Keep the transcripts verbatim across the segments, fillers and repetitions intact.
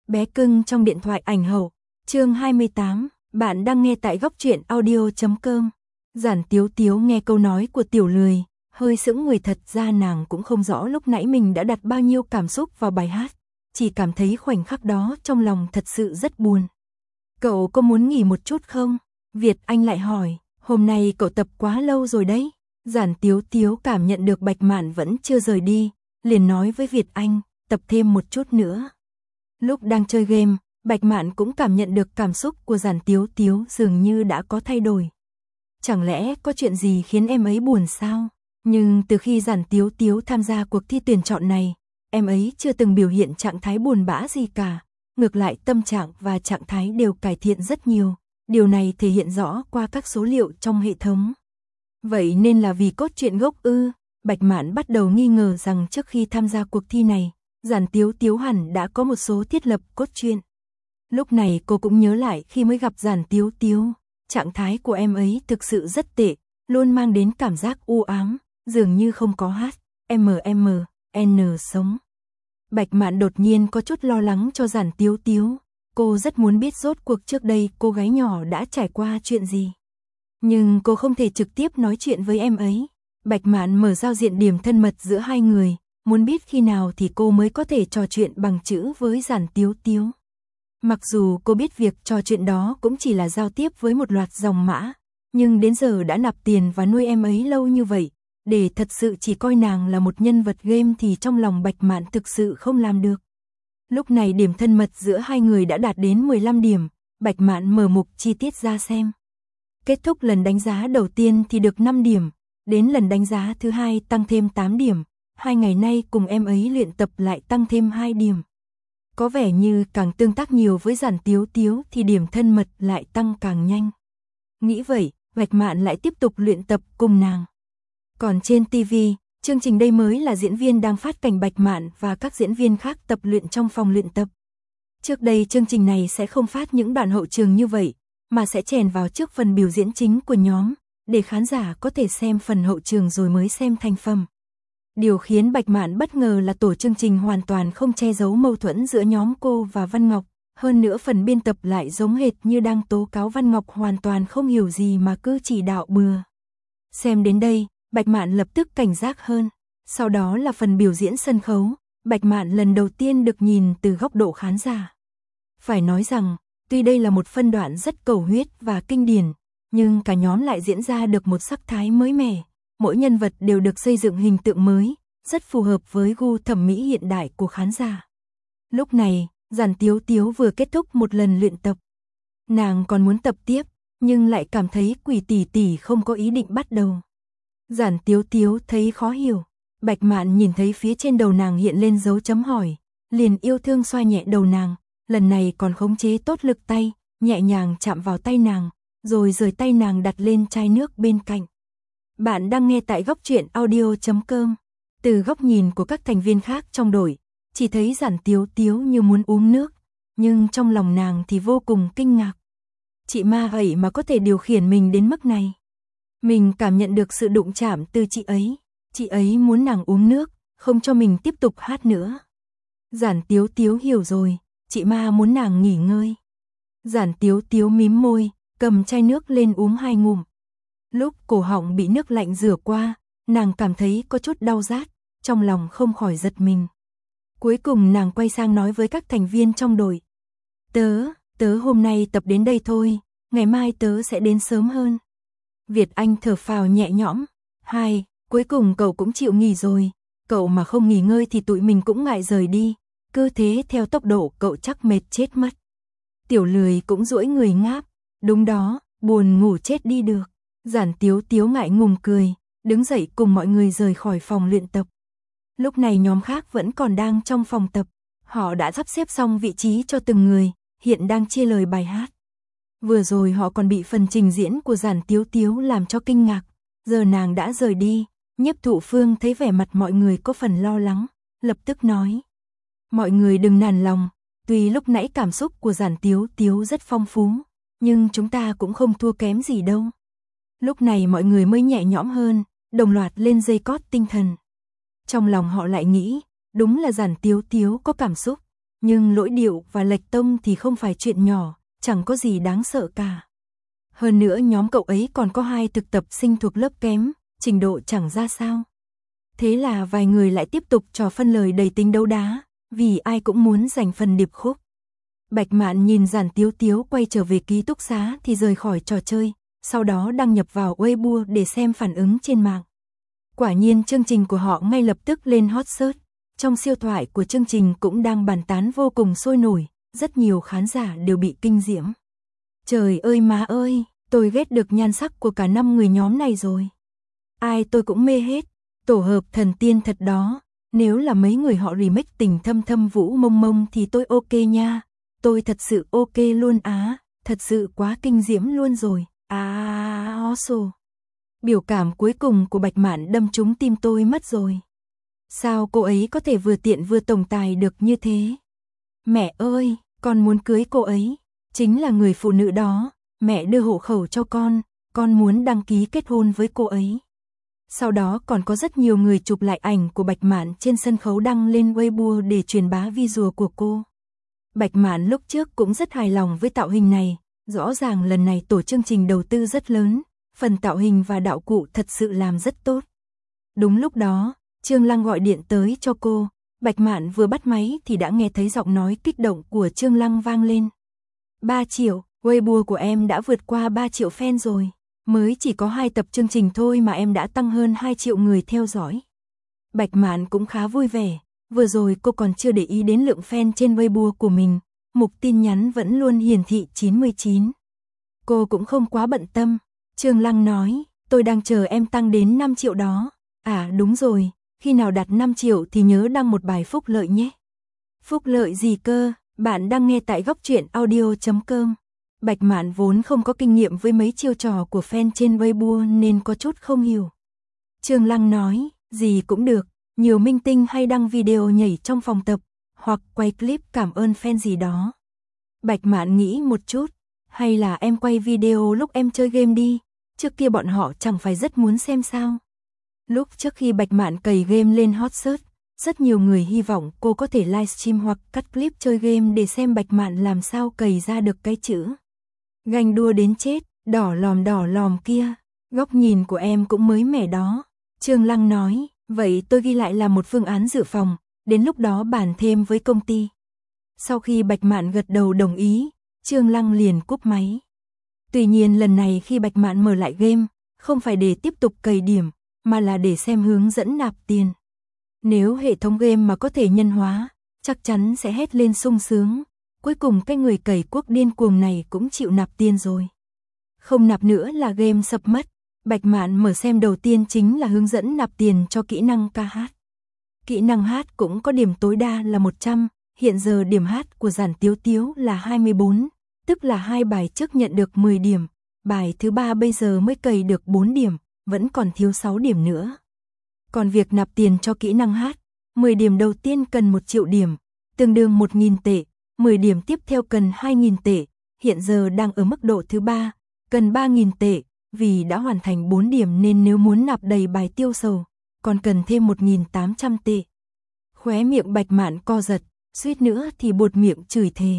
Bé cưng trong điện thoại ảnh hậu, chương hai mươi tám, bạn đang nghe tại góc truyện audio chấm com. Giản Tiếu Tiếu nghe câu nói của Tiểu Lười, hơi sững người, thật ra nàng cũng không rõ lúc nãy mình đã đặt bao nhiêu cảm xúc vào bài hát, chỉ cảm thấy khoảnh khắc đó trong lòng thật sự rất buồn. Cậu có muốn nghỉ một chút không? Việt Anh lại hỏi, hôm nay cậu tập quá lâu rồi đấy. Giản Tiếu Tiếu cảm nhận được Bạch Mạn vẫn chưa rời đi, liền nói với Việt Anh, tập thêm một chút nữa. Lúc đang chơi game, Bạch Mạn cũng cảm nhận được cảm xúc của Giản Tiếu Tiếu dường như đã có thay đổi. Chẳng lẽ có chuyện gì khiến em ấy buồn sao? Nhưng từ khi Giản Tiếu Tiếu tham gia cuộc thi tuyển chọn này, em ấy chưa từng biểu hiện trạng thái buồn bã gì cả. Ngược lại tâm trạng và trạng thái đều cải thiện rất nhiều. Điều này thể hiện rõ qua các số liệu trong hệ thống. Vậy nên là vì cốt truyện gốc ư? Bạch Mạn bắt đầu nghi ngờ rằng trước khi tham gia cuộc thi này, Giản Tiếu Tiếu hẳn đã có một số thiết lập cốt truyện. Lúc này cô cũng nhớ lại khi mới gặp Giản Tiếu Tiếu, trạng thái của em ấy thực sự rất tệ, luôn mang đến cảm giác u ám, dường như không có hát, em em, N sống. Bạch Mạn đột nhiên có chút lo lắng cho Giản Tiếu Tiếu, cô rất muốn biết rốt cuộc trước đây cô gái nhỏ đã trải qua chuyện gì. Nhưng cô không thể trực tiếp nói chuyện với em ấy. Bạch Mạn mở giao diện điểm thân mật giữa hai người, muốn biết khi nào thì cô mới có thể trò chuyện bằng chữ với Giản Tiếu Tiếu. Mặc dù cô biết việc trò chuyện đó cũng chỉ là giao tiếp với một loạt dòng mã, nhưng đến giờ đã nạp tiền và nuôi em ấy lâu như vậy, để thật sự chỉ coi nàng là một nhân vật game thì trong lòng Bạch Mạn thực sự không làm được. Lúc này điểm thân mật giữa hai người đã đạt đến mười lăm điểm, Bạch Mạn mở mục chi tiết ra xem. Kết thúc lần đánh giá đầu tiên thì được năm điểm, đến lần đánh giá thứ hai tăng thêm tám điểm, hai ngày nay cùng em ấy luyện tập lại tăng thêm hai điểm. Có vẻ như càng tương tác nhiều với Giản Tiếu Tiếu thì điểm thân mật lại tăng càng nhanh. Nghĩ vậy, Bạch Mạn lại tiếp tục luyện tập cùng nàng. Còn trên ti vi, chương trình đây mới là diễn viên đang phát cảnh Bạch Mạn và các diễn viên khác tập luyện trong phòng luyện tập. Trước đây chương trình này sẽ không phát những đoạn hậu trường như vậy, mà sẽ chèn vào trước phần biểu diễn chính của nhóm, để khán giả có thể xem phần hậu trường rồi mới xem thành phẩm. Điều khiến Bạch Mạn bất ngờ là tổ chương trình hoàn toàn không che giấu mâu thuẫn giữa nhóm cô và Văn Ngọc, hơn nữa phần biên tập lại giống hệt như đang tố cáo Văn Ngọc hoàn toàn không hiểu gì mà cứ chỉ đạo bừa. Xem đến đây, Bạch Mạn lập tức cảnh giác hơn. Sau đó là phần biểu diễn sân khấu, Bạch Mạn lần đầu tiên được nhìn từ góc độ khán giả. Phải nói rằng, tuy đây là một phân đoạn rất cầu huyết và kinh điển, nhưng cả nhóm lại diễn ra được một sắc thái mới mẻ. Mỗi nhân vật đều được xây dựng hình tượng mới, rất phù hợp với gu thẩm mỹ hiện đại của khán giả. Lúc này, Giản Tiếu Tiếu vừa kết thúc một lần luyện tập. Nàng còn muốn tập tiếp, nhưng lại cảm thấy Quỷ tỷ tỷ không có ý định bắt đầu. Giản Tiếu Tiếu thấy khó hiểu. Bạch Mạn nhìn thấy phía trên đầu nàng hiện lên dấu chấm hỏi, liền yêu thương xoa nhẹ đầu nàng, lần này còn khống chế tốt lực tay, nhẹ nhàng chạm vào tay nàng, rồi rời tay nàng đặt lên chai nước bên cạnh. Bạn đang nghe tại góc truyện audio chấm com. Từ góc nhìn của các thành viên khác trong đội, chỉ thấy Giản Tiếu Tiếu như muốn uống nước, nhưng trong lòng nàng thì vô cùng kinh ngạc. Chị ma vậy mà có thể điều khiển mình đến mức này. Mình cảm nhận được sự đụng chạm từ chị ấy, chị ấy muốn nàng uống nước, không cho mình tiếp tục hát nữa. Giản Tiếu Tiếu hiểu rồi, chị ma muốn nàng nghỉ ngơi. Giản Tiếu Tiếu mím môi, cầm chai nước lên uống hai ngụm. Lúc cổ họng bị nước lạnh rửa qua, nàng cảm thấy có chút đau rát, trong lòng không khỏi giật mình. Cuối cùng nàng quay sang nói với các thành viên trong đội. Tớ, tớ hôm nay tập đến đây thôi, ngày mai tớ sẽ đến sớm hơn. Việt Anh thở phào nhẹ nhõm. Hai, cuối cùng cậu cũng chịu nghỉ rồi, cậu mà không nghỉ ngơi thì tụi mình cũng ngại rời đi, cứ thế theo tốc độ cậu chắc mệt chết mất. Tiểu Lười cũng duỗi người ngáp, đúng đó, buồn ngủ chết đi được. Giản Tiếu Tiếu ngại ngùng cười, đứng dậy cùng mọi người rời khỏi phòng luyện tập. Lúc này nhóm khác vẫn còn đang trong phòng tập, họ đã sắp xếp xong vị trí cho từng người, hiện đang chia lời bài hát. Vừa rồi họ còn bị phần trình diễn của Giản Tiếu Tiếu làm cho kinh ngạc, giờ nàng đã rời đi, Nhiếp Thụ Phương thấy vẻ mặt mọi người có phần lo lắng, lập tức nói. Mọi người đừng nản lòng, tuy lúc nãy cảm xúc của Giản Tiếu Tiếu rất phong phú, nhưng chúng ta cũng không thua kém gì đâu. Lúc này mọi người mới nhẹ nhõm hơn, đồng loạt lên dây cót tinh thần. Trong lòng họ lại nghĩ, đúng là Giản Tiếu Tiếu có cảm xúc, nhưng lỗi điệu và lệch tông thì không phải chuyện nhỏ, chẳng có gì đáng sợ cả. Hơn nữa nhóm cậu ấy còn có hai thực tập sinh thuộc lớp kém, trình độ chẳng ra sao. Thế là vài người lại tiếp tục trò phân lời đầy tính đấu đá, vì ai cũng muốn giành phần điệp khúc. Bạch Mạn nhìn Giản Tiếu Tiếu quay trở về ký túc xá thì rời khỏi trò chơi, sau đó đăng nhập vào Weibo để xem phản ứng trên mạng. Quả nhiên chương trình của họ ngay lập tức lên hot search, trong siêu thoại của chương trình cũng đang bàn tán vô cùng sôi nổi, rất nhiều khán giả đều bị kinh diễm. Trời ơi má ơi, tôi ghét được nhan sắc của cả năm người nhóm này rồi. Ai tôi cũng mê hết, tổ hợp thần tiên thật đó, nếu là mấy người họ remake Tình Thâm Thâm Vũ Mông Mông thì tôi ok nha, tôi thật sự ok luôn á, thật sự quá kinh diễm luôn rồi, à awesome. Biểu cảm cuối cùng của Bạch Mạn đâm trúng tim tôi mất rồi. Sao cô ấy có thể vừa tiện vừa tổng tài được như thế? Mẹ ơi, con muốn cưới cô ấy, chính là người phụ nữ đó, mẹ đưa hộ khẩu cho con, con muốn đăng ký kết hôn với cô ấy. Sau đó còn có rất nhiều người chụp lại ảnh của Bạch Mạn trên sân khấu đăng lên Weibo để truyền bá visual của cô. Bạch Mạn lúc trước cũng rất hài lòng với tạo hình này, rõ ràng lần này tổ chương trình đầu tư rất lớn, phần tạo hình và đạo cụ thật sự làm rất tốt. Đúng lúc đó, Trương Lăng gọi điện tới cho cô, Bạch Mạn vừa bắt máy thì đã nghe thấy giọng nói kích động của Trương Lăng vang lên. ba triệu, Weibo của em đã vượt qua ba triệu fan rồi. Mới chỉ có hai tập chương trình thôi mà em đã tăng hơn hai triệu người theo dõi. Bạch Mạn cũng khá vui vẻ, vừa rồi cô còn chưa để ý đến lượng fan trên Weibo của mình, mục tin nhắn vẫn luôn hiển thị chín mươi chín. Cô cũng không quá bận tâm, Trương Lăng nói, tôi đang chờ em tăng đến năm triệu đó. À đúng rồi, khi nào đạt năm triệu thì nhớ đăng một bài phúc lợi nhé. Phúc lợi gì cơ, bạn đang nghe tại góc truyện audio chấm com. Bạch Mạn vốn không có kinh nghiệm với mấy chiêu trò của fan trên Weibo nên có chút không hiểu. Trương Lăng nói, gì cũng được, nhiều minh tinh hay đăng video nhảy trong phòng tập, hoặc quay clip cảm ơn fan gì đó. Bạch Mạn nghĩ một chút, hay là em quay video lúc em chơi game đi, trước kia bọn họ chẳng phải rất muốn xem sao. Lúc trước khi Bạch Mạn cày game lên hot search, rất nhiều người hy vọng cô có thể livestream hoặc cắt clip chơi game để xem Bạch Mạn làm sao cày ra được cái chữ. Ganh đua đến chết, đỏ lòm đỏ lòm kia, góc nhìn của em cũng mới mẻ đó. Trương Lăng nói, vậy tôi ghi lại là một phương án dự phòng, đến lúc đó bàn thêm với công ty. Sau khi Bạch Mạn gật đầu đồng ý, Trương Lăng liền cúp máy. Tuy nhiên lần này khi Bạch Mạn mở lại game, không phải để tiếp tục cày điểm, mà là để xem hướng dẫn nạp tiền. Nếu hệ thống game mà có thể nhân hóa, chắc chắn sẽ hét lên sung sướng. Cuối cùng cái người cày quốc điên cuồng này cũng chịu nạp tiền rồi. Không nạp nữa là game sập mất. Bạch Mạn mở xem đầu tiên chính là hướng dẫn nạp tiền cho kỹ năng ca hát. Kỹ năng hát cũng có điểm tối đa là một trăm, hiện giờ điểm hát của Giản Tiếu Tiếu là hai mươi bốn, tức là hai bài trước nhận được mười điểm, bài thứ ba bây giờ mới cày được bốn điểm, vẫn còn thiếu sáu điểm nữa. Còn việc nạp tiền cho kỹ năng hát, mười điểm đầu tiên cần một triệu điểm, tương đương một nghìn tệ. mười điểm tiếp theo cần hai nghìn tệ, hiện giờ đang ở mức độ thứ ba, cần ba nghìn tệ, vì đã hoàn thành bốn điểm nên nếu muốn nạp đầy bài tiêu sầu, còn cần thêm một nghìn tám trăm tệ. Khóe miệng Bạch Mạn co giật, suýt nữa thì buột miệng chửi thề.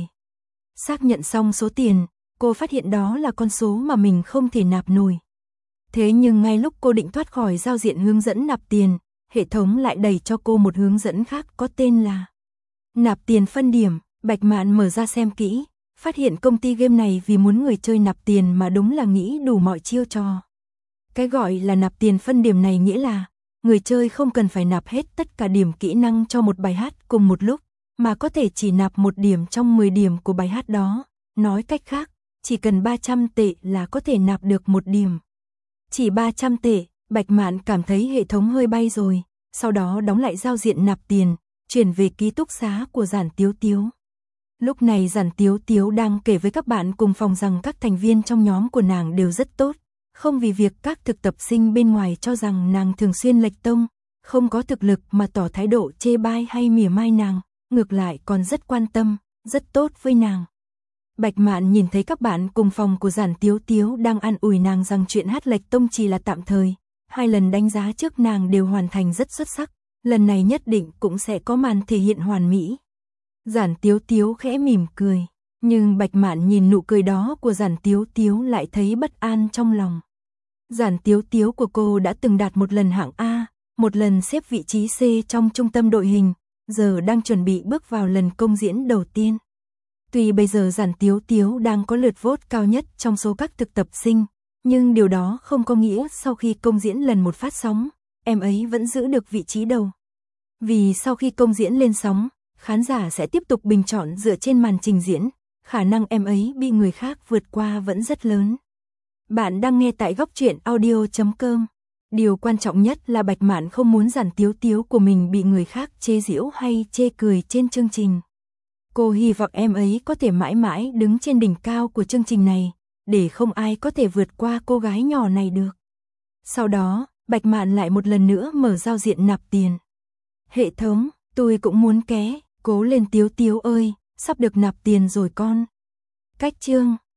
Xác nhận xong số tiền, cô phát hiện đó là con số mà mình không thể nạp nổi. Thế nhưng ngay lúc cô định thoát khỏi giao diện hướng dẫn nạp tiền, hệ thống lại đẩy cho cô một hướng dẫn khác có tên là nạp tiền phân điểm. Bạch Mạn mở ra xem kỹ, phát hiện công ty game này vì muốn người chơi nạp tiền mà đúng là nghĩ đủ mọi chiêu trò. Cái gọi là nạp tiền phân điểm này nghĩa là người chơi không cần phải nạp hết tất cả điểm kỹ năng cho một bài hát cùng một lúc, mà có thể chỉ nạp một điểm trong mười điểm của bài hát đó. Nói cách khác, chỉ cần ba trăm tệ là có thể nạp được một điểm. Chỉ ba trăm tệ, Bạch Mạn cảm thấy hệ thống hơi bay rồi, sau đó đóng lại giao diện nạp tiền, chuyển về ký túc xá của Giản Tiếu Tiếu. Lúc này Giản Tiếu Tiếu đang kể với các bạn cùng phòng rằng các thành viên trong nhóm của nàng đều rất tốt, không vì việc các thực tập sinh bên ngoài cho rằng nàng thường xuyên lệch tông, không có thực lực mà tỏ thái độ chê bai hay mỉa mai nàng, ngược lại còn rất quan tâm, rất tốt với nàng. Bạch Mạn nhìn thấy các bạn cùng phòng của Giản Tiếu Tiếu đang an ủi nàng rằng chuyện hát lệch tông chỉ là tạm thời, hai lần đánh giá trước nàng đều hoàn thành rất xuất sắc, lần này nhất định cũng sẽ có màn thể hiện hoàn mỹ. Giản Tiếu Tiếu khẽ mỉm cười, nhưng Bạch Mạn nhìn nụ cười đó của Giản Tiếu Tiếu lại thấy bất an trong lòng. Giản Tiếu Tiếu của cô đã từng đạt một lần hạng A, một lần xếp vị trí C trong trung tâm đội hình, giờ đang chuẩn bị bước vào lần công diễn đầu tiên. Tuy bây giờ Giản Tiếu Tiếu đang có lượt vote cao nhất trong số các thực tập sinh, nhưng điều đó không có nghĩa sau khi công diễn lần một phát sóng, em ấy vẫn giữ được vị trí đầu. Vì sau khi công diễn lên sóng, khán giả sẽ tiếp tục bình chọn dựa trên màn trình diễn, khả năng em ấy bị người khác vượt qua vẫn rất lớn. Bạn đang nghe tại góc truyện audio chấm com. Điều quan trọng nhất là Bạch Mạn không muốn Giản Tiếu Tiếu của mình bị người khác chê giễu hay chê cười trên chương trình. Cô hy vọng em ấy có thể mãi mãi đứng trên đỉnh cao của chương trình này, để không ai có thể vượt qua cô gái nhỏ này được. Sau đó, Bạch Mạn lại một lần nữa mở giao diện nạp tiền. Hệ thống, tôi cũng muốn ké, cố lên Tiếu Tiếu ơi, sắp được nạp tiền rồi con. Cách chương